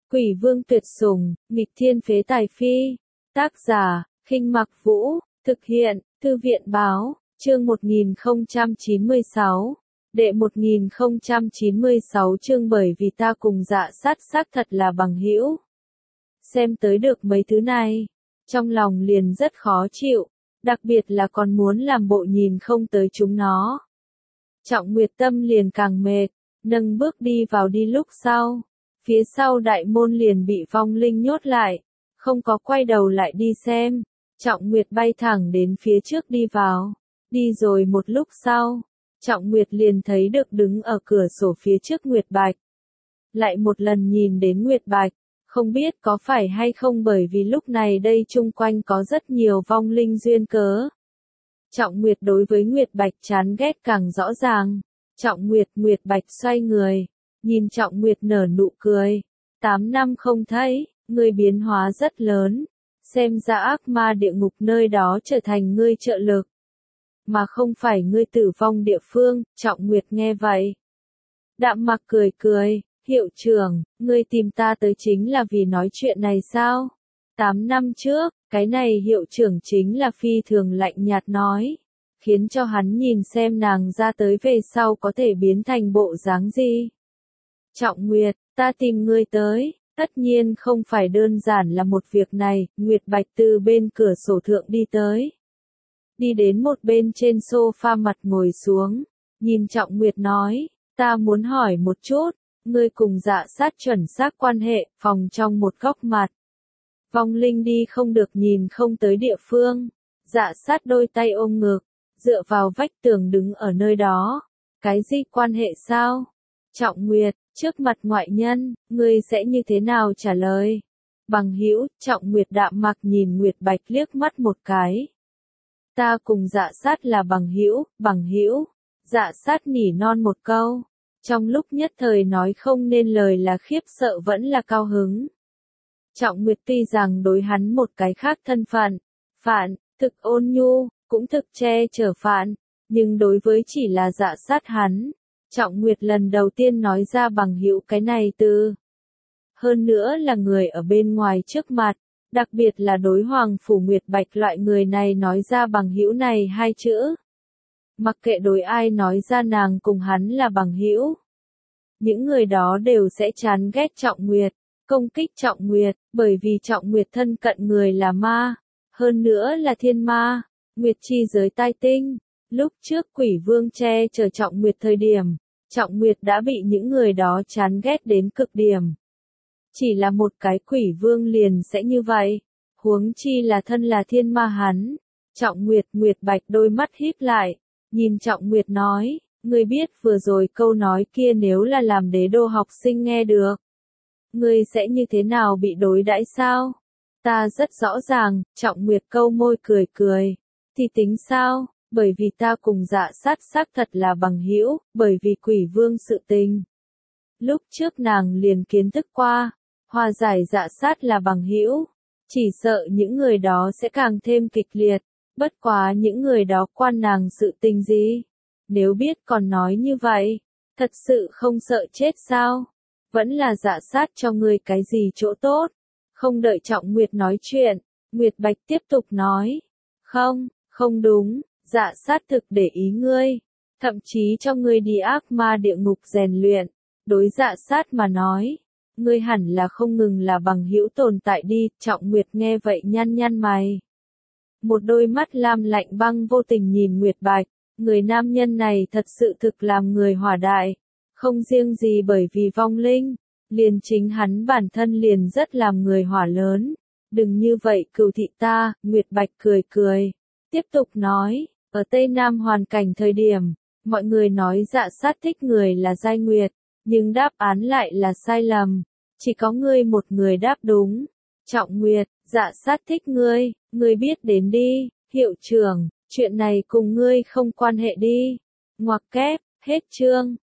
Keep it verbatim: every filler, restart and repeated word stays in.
Quỷ vương tuyệt sủng, nghịch thiên phế tài phi. Tác giả, Khinh Mặc Vũ, thực hiện, Thư viện báo, chương một nghìn không trăm chín mươi sáu. Đệ một nghìn không trăm chín mươi sáu chương bởi vì ta cùng Dạ Sát xác thật là bằng hữu. Xem tới được mấy thứ này, trong lòng liền rất khó chịu, đặc biệt là còn muốn làm bộ nhìn không tới chúng nó. Trọng Nguyệt tâm liền càng mệt, nâng bước đi vào đi lúc sau. Phía sau đại môn liền bị vong linh nhốt lại, không có quay đầu lại đi xem. Trọng Nguyệt bay thẳng đến phía trước đi vào. Đi rồi một lúc sau, Trọng Nguyệt liền thấy được đứng ở cửa sổ phía trước Nguyệt Bạch. Lại một lần nhìn đến Nguyệt Bạch, không biết có phải hay không bởi vì lúc này đây chung quanh có rất nhiều vong linh duyên cớ. Trọng Nguyệt đối với Nguyệt Bạch chán ghét càng rõ ràng. Trọng Nguyệt, Nguyệt Bạch xoay người, nhìn Trọng Nguyệt nở nụ cười. Tám năm không thấy, ngươi biến hóa rất lớn. Xem ra ác ma địa ngục nơi đó trở thành ngươi trợ lực, mà không phải ngươi tử vong địa phương. Trọng Nguyệt nghe vậy, đạm mặc cười cười, hiệu trưởng, ngươi tìm ta tới chính là vì nói chuyện này sao? Tám năm trước, cái này hiệu trưởng chính là phi thường lạnh nhạt nói, khiến cho hắn nhìn xem nàng ra tới về sau có thể biến thành bộ dáng gì. Trọng Nguyệt, ta tìm ngươi tới, tất nhiên không phải đơn giản là một việc này. Nguyệt Bạch từ bên cửa sổ thượng đi tới, đi đến một bên trên sofa mặt ngồi xuống, nhìn Trọng Nguyệt nói, ta muốn hỏi một chút, ngươi cùng Dạ Sát chuẩn xác quan hệ, phòng trong một góc mặt. Vong linh đi không được nhìn không tới địa phương. Dạ Sát đôi tay ôm ngực, dựa vào vách tường đứng ở nơi đó. Cái gì quan hệ sao? Trọng Nguyệt, trước mặt ngoại nhân, ngươi sẽ như thế nào trả lời? Bằng hữu. Trọng Nguyệt đạm mặc nhìn Nguyệt Bạch liếc mắt một cái. Ta cùng Dạ Sát là bằng hữu, bằng hữu. Dạ Sát nỉ non một câu, trong lúc nhất thời nói không nên lời là khiếp sợ vẫn là cao hứng. Trọng Nguyệt tuy rằng đối hắn một cái khác thân phận, phạn, thực ôn nhu, cũng thực che chở phạn, nhưng đối với chỉ là Dạ Sát hắn, Trọng Nguyệt lần đầu tiên nói ra bằng hữu cái này từ. Hơn nữa là người ở bên ngoài trước mặt, đặc biệt là đối Hoàng Phủ Nguyệt Bạch loại người này nói ra bằng hữu này hai chữ. Mặc kệ đối ai nói ra nàng cùng hắn là bằng hữu, những người đó đều sẽ chán ghét Trọng Nguyệt, công kích Trọng Nguyệt, bởi vì Trọng Nguyệt thân cận người là ma, hơn nữa là thiên ma, Nguyệt chi giới tai tinh. Lúc trước Quỷ Vương che chở Trọng Nguyệt thời điểm, Trọng Nguyệt đã bị những người đó chán ghét đến cực điểm. Chỉ là một cái Quỷ Vương liền sẽ như vậy, huống chi là thân là thiên ma hắn. Trọng Nguyệt, Nguyệt Bạch đôi mắt híp lại, nhìn Trọng Nguyệt nói, ngươi biết vừa rồi câu nói kia nếu là làm đế đô học sinh nghe được, ngươi sẽ như thế nào bị đối đãi sao? Ta rất rõ ràng. Trọng Nguyệt câu môi cười cười, thì tính sao? Bởi vì ta cùng Dạ Sát xác thật là bằng hữu, bởi vì Quỷ Vương sự tình. Lúc trước nàng liền kiến thức qua, hòa giải Dạ Sát là bằng hữu, chỉ sợ những người đó sẽ càng thêm kịch liệt, bất quá những người đó quan nàng sự tình gì? Nếu biết còn nói như vậy, thật sự không sợ chết sao? Vẫn là Dạ Sát cho ngươi cái gì chỗ tốt? Không đợi Trọng Nguyệt nói chuyện, Nguyệt Bạch tiếp tục nói, không, không đúng, Dạ Sát thực để ý ngươi, thậm chí cho ngươi đi ác ma địa ngục rèn luyện. Đối Dạ Sát mà nói, ngươi hẳn là không ngừng là bằng hữu tồn tại đi. Trọng Nguyệt nghe vậy nhăn nhăn mày, một đôi mắt lam lạnh băng vô tình nhìn Nguyệt Bạch. Người nam nhân này thật sự thực làm người hỏa đại, không riêng gì bởi vì vong linh, liền chính hắn bản thân liền rất làm người hỏa lớn. Đừng như vậy cừu thị ta. Nguyệt Bạch cười cười, tiếp tục nói, ở Tây Nam hoàn cảnh thời điểm, mọi người nói Dạ Sát thích người là Giai Nguyệt, nhưng đáp án lại là sai lầm, chỉ có ngươi một người đáp đúng. Trọng Nguyệt, Dạ Sát thích ngươi, ngươi biết đến đi. Hiệu trưởng, chuyện này cùng ngươi không quan hệ đi. Ngoặc kép, hết chương.